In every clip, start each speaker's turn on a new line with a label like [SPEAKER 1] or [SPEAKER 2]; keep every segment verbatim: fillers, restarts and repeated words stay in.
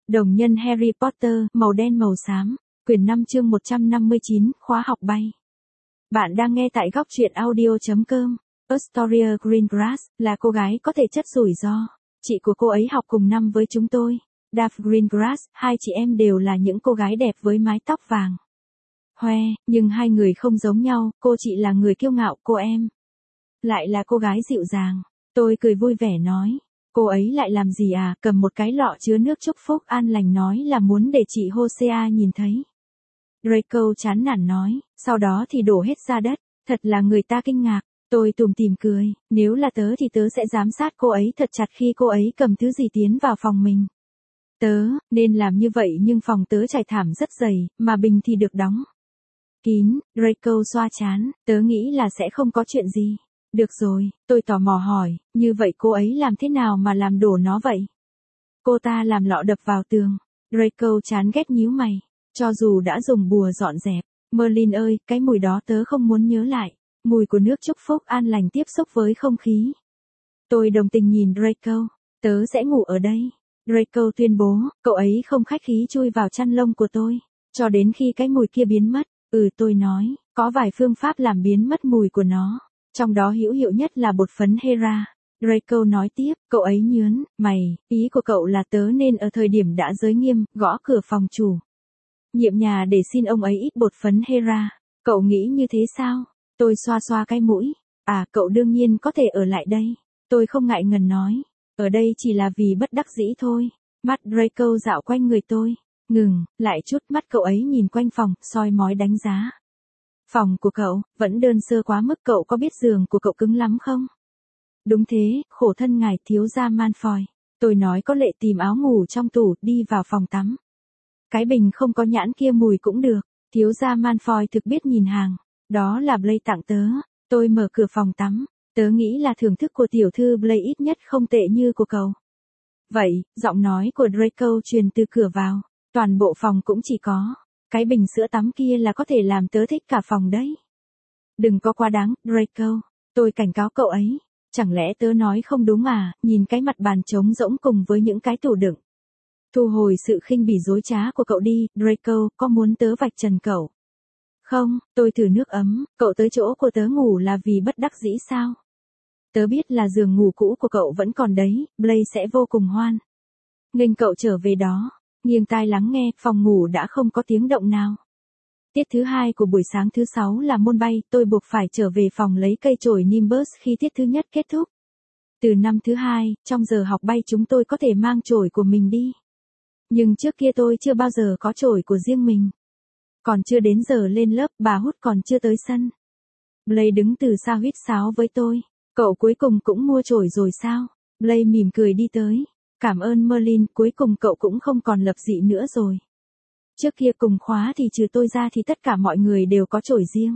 [SPEAKER 1] Đồng nhân Harry Potter, màu đen màu xám, quyển năm chương một trăm năm mươi chín, khóa học bay. Bạn đang nghe tại góc truyện audio.com. Astoria Greengrass là cô gái có thể chất rủi ro. Chị của cô ấy học cùng năm với chúng tôi. Daphne Greengrass, hai chị em đều là những cô gái đẹp với mái tóc vàng hoe, nhưng hai người không giống nhau, cô chị là người kiêu ngạo, cô em lại là cô gái dịu dàng. Tôi cười vui vẻ nói, cô ấy lại làm gì à, cầm một cái lọ chứa nước chúc phúc an lành nói là muốn để chị Hosea nhìn thấy. Draco chán nản nói, sau đó thì đổ hết ra đất, thật là người ta kinh ngạc. Tôi tủm tỉm cười, nếu là tớ thì tớ sẽ giám sát cô ấy thật chặt khi cô ấy cầm thứ gì tiến vào phòng mình. Tớ, nên làm như vậy nhưng phòng tớ trải thảm rất dày, mà bình thì được đóng kín. Draco xoa chán, tớ nghĩ là sẽ không có chuyện gì. Được rồi, tôi tò mò hỏi, như vậy cô ấy làm thế nào mà làm đổ nó vậy? Cô ta làm lọ đập vào tường. Draco chán ghét nhíu mày, cho dù đã dùng bùa dọn dẹp. Merlin ơi, cái mùi đó tớ không muốn nhớ lại. Mùi của nước chúc phúc an lành tiếp xúc với không khí. Tôi đồng tình nhìn Draco, tớ sẽ ngủ ở đây. Draco tuyên bố, cậu ấy không khách khí chui vào chăn lông của tôi, cho đến khi cái mùi kia biến mất. Ừ, tôi nói, có vài phương pháp làm biến mất mùi của nó, trong đó hữu hiệu nhất là bột phấn Hera. Draco nói tiếp, cậu ấy nhớn, mày, ý của cậu là tớ nên ở thời điểm đã giới nghiêm, gõ cửa phòng chủ nhiệm nhà để xin ông ấy ít bột phấn Hera. Cậu nghĩ như thế sao? Tôi xoa xoa cái mũi, à, cậu đương nhiên có thể ở lại đây. Tôi không ngại ngần nói, ở đây chỉ là vì bất đắc dĩ thôi. Mắt Draco dạo quanh người tôi, ngừng, lại chút, mắt cậu ấy nhìn quanh phòng, soi mói đánh giá. Phòng của cậu, vẫn đơn sơ quá mức, cậu có biết giường của cậu cứng lắm không? Đúng thế, khổ thân ngài thiếu gia Malfoy. Tôi nói có lệ tìm áo ngủ trong tủ, đi vào phòng tắm. Cái bình không có nhãn kia mùi cũng được, thiếu gia Malfoy thực biết nhìn hàng. Đó là Blaise tặng tớ. Tôi mở cửa phòng tắm, tớ nghĩ là thưởng thức của tiểu thư Blaise ít nhất không tệ như của cậu. Vậy, giọng nói của Draco truyền từ cửa vào, toàn bộ phòng cũng chỉ có cái bình sữa tắm kia là có thể làm tớ thích cả phòng đấy. Đừng có quá đáng, Draco. Tôi cảnh cáo cậu ấy. Chẳng lẽ tớ nói không đúng à, nhìn cái mặt bàn trống rỗng cùng với những cái tủ đựng. Thu hồi sự khinh bỉ dối trá của cậu đi, Draco, có muốn tớ vạch trần cậu? Không, tôi thử nước ấm, cậu tới chỗ của tớ ngủ là vì bất đắc dĩ sao? Tớ biết là giường ngủ cũ của cậu vẫn còn đấy, Blaise sẽ vô cùng hoan nghênh cậu trở về đó. Nghiêng tai lắng nghe, phòng ngủ đã không có tiếng động nào. Tiết thứ hai của buổi sáng thứ sáu là môn bay, tôi buộc phải trở về phòng lấy cây chổi Nimbus khi tiết thứ nhất kết thúc. Từ năm thứ hai, trong giờ học bay chúng tôi có thể mang chổi của mình đi. Nhưng trước kia tôi chưa bao giờ có chổi của riêng mình. Còn chưa đến giờ lên lớp, bà Hút còn chưa tới sân. Blaise đứng từ xa huýt sáo với tôi. Cậu cuối cùng cũng mua chổi rồi sao? Blaise mỉm cười đi tới. Cảm ơn Merlin, cuối cùng cậu cũng không còn lập dị nữa rồi. Trước kia cùng khóa thì trừ tôi ra thì tất cả mọi người đều có chổi riêng.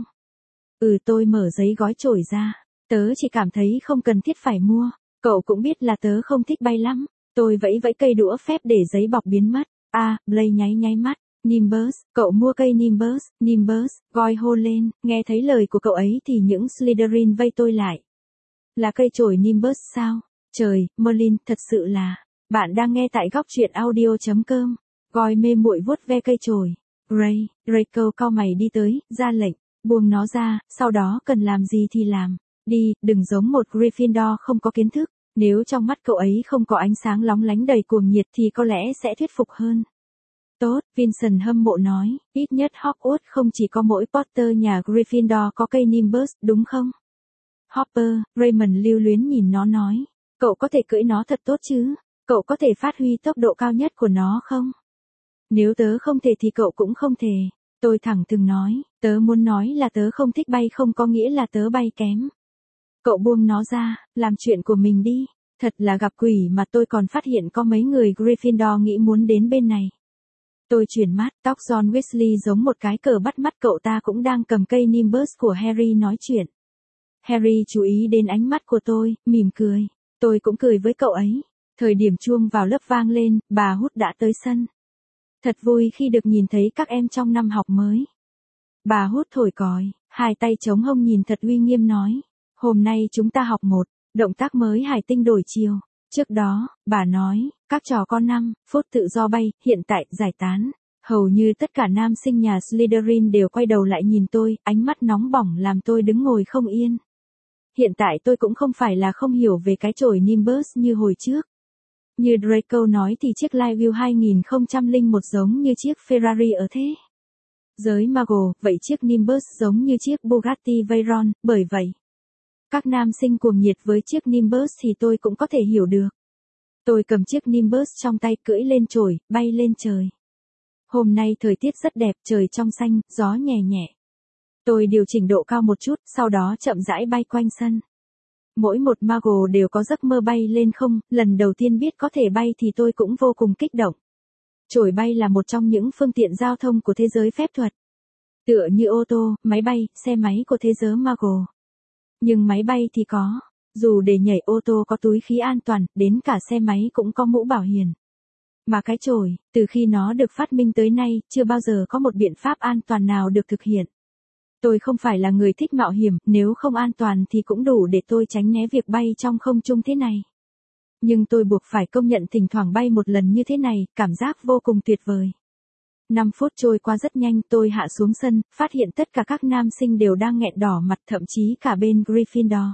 [SPEAKER 1] Ừ, tôi mở giấy gói chổi ra. Tớ chỉ cảm thấy không cần thiết phải mua. Cậu cũng biết là tớ không thích bay lắm. Tôi vẫy vẫy cây đũa phép để giấy bọc biến mất. À, Blaise nháy nháy mắt. Nimbus, cậu mua cây Nimbus, Nimbus, Goyle hô lên, nghe thấy lời của cậu ấy thì những Slytherin vây tôi lại. Là cây chổi Nimbus sao? Trời, Merlin, thật sự là. Bạn đang nghe tại góc truyện audio.com. Goyle mê muội vuốt ve cây chổi. Ray, Draco cau mày đi tới, ra lệnh, buông nó ra, sau đó cần làm gì thì làm. Đi, đừng giống một Gryffindor không có kiến thức. Nếu trong mắt cậu ấy không có ánh sáng lóng lánh đầy cuồng nhiệt thì có lẽ sẽ thuyết phục hơn. Tốt, Vincent hâm mộ nói, ít nhất Hogwarts không chỉ có mỗi Potter nhà Gryffindor có cây Nimbus, đúng không? Hopper, Raymond lưu luyến nhìn nó nói, cậu có thể cưỡi nó thật tốt chứ? Cậu có thể phát huy tốc độ cao nhất của nó không? Nếu tớ không thể thì cậu cũng không thể. Tôi thẳng thừng nói, tớ muốn nói là tớ không thích bay không có nghĩa là tớ bay kém. Cậu buông nó ra, làm chuyện của mình đi. Thật là gặp quỷ mà tôi còn phát hiện có mấy người Gryffindor nghĩ muốn đến bên này. Tôi chuyển mắt, tóc John Weasley giống một cái cờ bắt mắt, cậu ta cũng đang cầm cây Nimbus của Harry nói chuyện. Harry chú ý đến ánh mắt của tôi, mỉm cười. Tôi cũng cười với cậu ấy. Thời điểm chuông vào lớp vang lên, bà Hút đã tới sân. Thật vui khi được nhìn thấy các em trong năm học mới. Bà Hút thổi còi, hai tay chống hông nhìn thật uy nghiêm nói. Hôm nay chúng ta học một động tác mới hải tinh đổi chiều. Trước đó, bà nói, các trò có năm phút tự do bay, hiện tại, giải tán. Hầu như tất cả nam sinh nhà Slytherin đều quay đầu lại nhìn tôi, ánh mắt nóng bỏng làm tôi đứng ngồi không yên. Hiện tại tôi cũng không phải là không hiểu về cái chổi Nimbus như hồi trước. Như Draco nói thì chiếc Liveview hai không không một giống như chiếc Ferrari ở thế giới Marvel, vậy chiếc Nimbus giống như chiếc Bugatti Veyron, bởi vậy các nam sinh cuồng nhiệt với chiếc Nimbus thì tôi cũng có thể hiểu được. Tôi cầm chiếc Nimbus trong tay cưỡi lên chổi, bay lên trời. Hôm nay thời tiết rất đẹp, trời trong xanh, gió nhẹ nhẹ. Tôi điều chỉnh độ cao một chút, sau đó chậm rãi bay quanh sân. Mỗi một Muggle đều có giấc mơ bay lên không, lần đầu tiên biết có thể bay thì tôi cũng vô cùng kích động. Chổi bay là một trong những phương tiện giao thông của thế giới phép thuật. Tựa như ô tô, máy bay, xe máy của thế giới Muggle. Nhưng máy bay thì có, dù để nhảy ô tô có túi khí an toàn, đến cả xe máy cũng có mũ bảo hiểm. Mà cái chổi, từ khi nó được phát minh tới nay, chưa bao giờ có một biện pháp an toàn nào được thực hiện. Tôi không phải là người thích mạo hiểm, nếu không an toàn thì cũng đủ để tôi tránh né việc bay trong không trung thế này. Nhưng tôi buộc phải công nhận thỉnh thoảng bay một lần như thế này, cảm giác vô cùng tuyệt vời. năm phút trôi qua rất nhanh, tôi hạ xuống sân, phát hiện tất cả các nam sinh đều đang nghẹn đỏ mặt, thậm chí cả bên Gryffindor.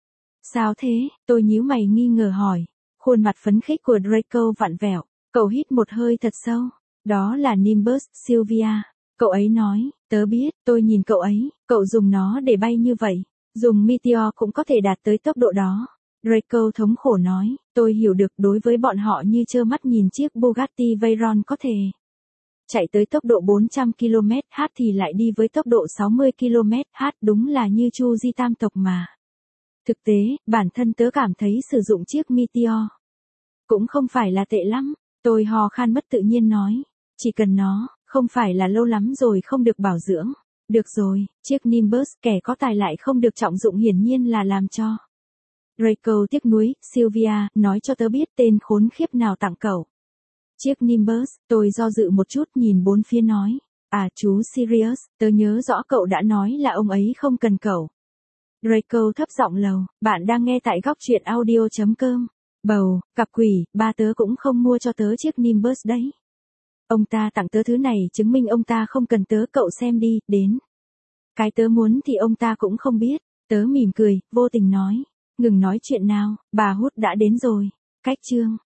[SPEAKER 1] Sao thế? Tôi nhíu mày nghi ngờ hỏi. Khuôn mặt phấn khích của Draco vặn vẹo, cậu hít một hơi thật sâu. Đó là Nimbus, Sylvia. Cậu ấy nói, tớ biết, tôi nhìn cậu ấy, cậu dùng nó để bay như vậy. Dùng Meteor cũng có thể đạt tới tốc độ đó. Draco thống khổ nói, tôi hiểu được đối với bọn họ như trơ mắt nhìn chiếc Bugatti Veyron có thể chạy tới tốc độ bốn trăm ki lô mét h thì lại đi với tốc độ sáu mươi ki lô mét h, đúng là như Chu Di tam tộc mà. Thực tế, bản thân tớ cảm thấy sử dụng chiếc Meteor cũng không phải là tệ lắm. Tôi ho khan mất tự nhiên nói, chỉ cần nó, không phải là lâu lắm rồi không được bảo dưỡng. Được rồi, chiếc Nimbus kẻ có tài lại không được trọng dụng hiển nhiên là làm cho. Draco tiếc nuối, Sylvia, nói cho tớ biết tên khốn khiếp nào tặng cậu chiếc Nimbus. Tôi do dự một chút nhìn bốn phía nói, à chú Sirius, tớ nhớ rõ cậu đã nói là ông ấy không cần cậu. Draco thấp giọng lầu, bạn đang nghe tại góc truyện audio chấm com. Bầu, cặp quỷ, ba tớ cũng không mua cho tớ chiếc Nimbus đấy. Ông ta tặng tớ thứ này chứng minh ông ta không cần tớ, cậu xem đi, đến cái tớ muốn thì ông ta cũng không biết. Tớ mỉm cười, vô tình nói, ngừng nói chuyện nào, bà Hút đã đến rồi. Cách chương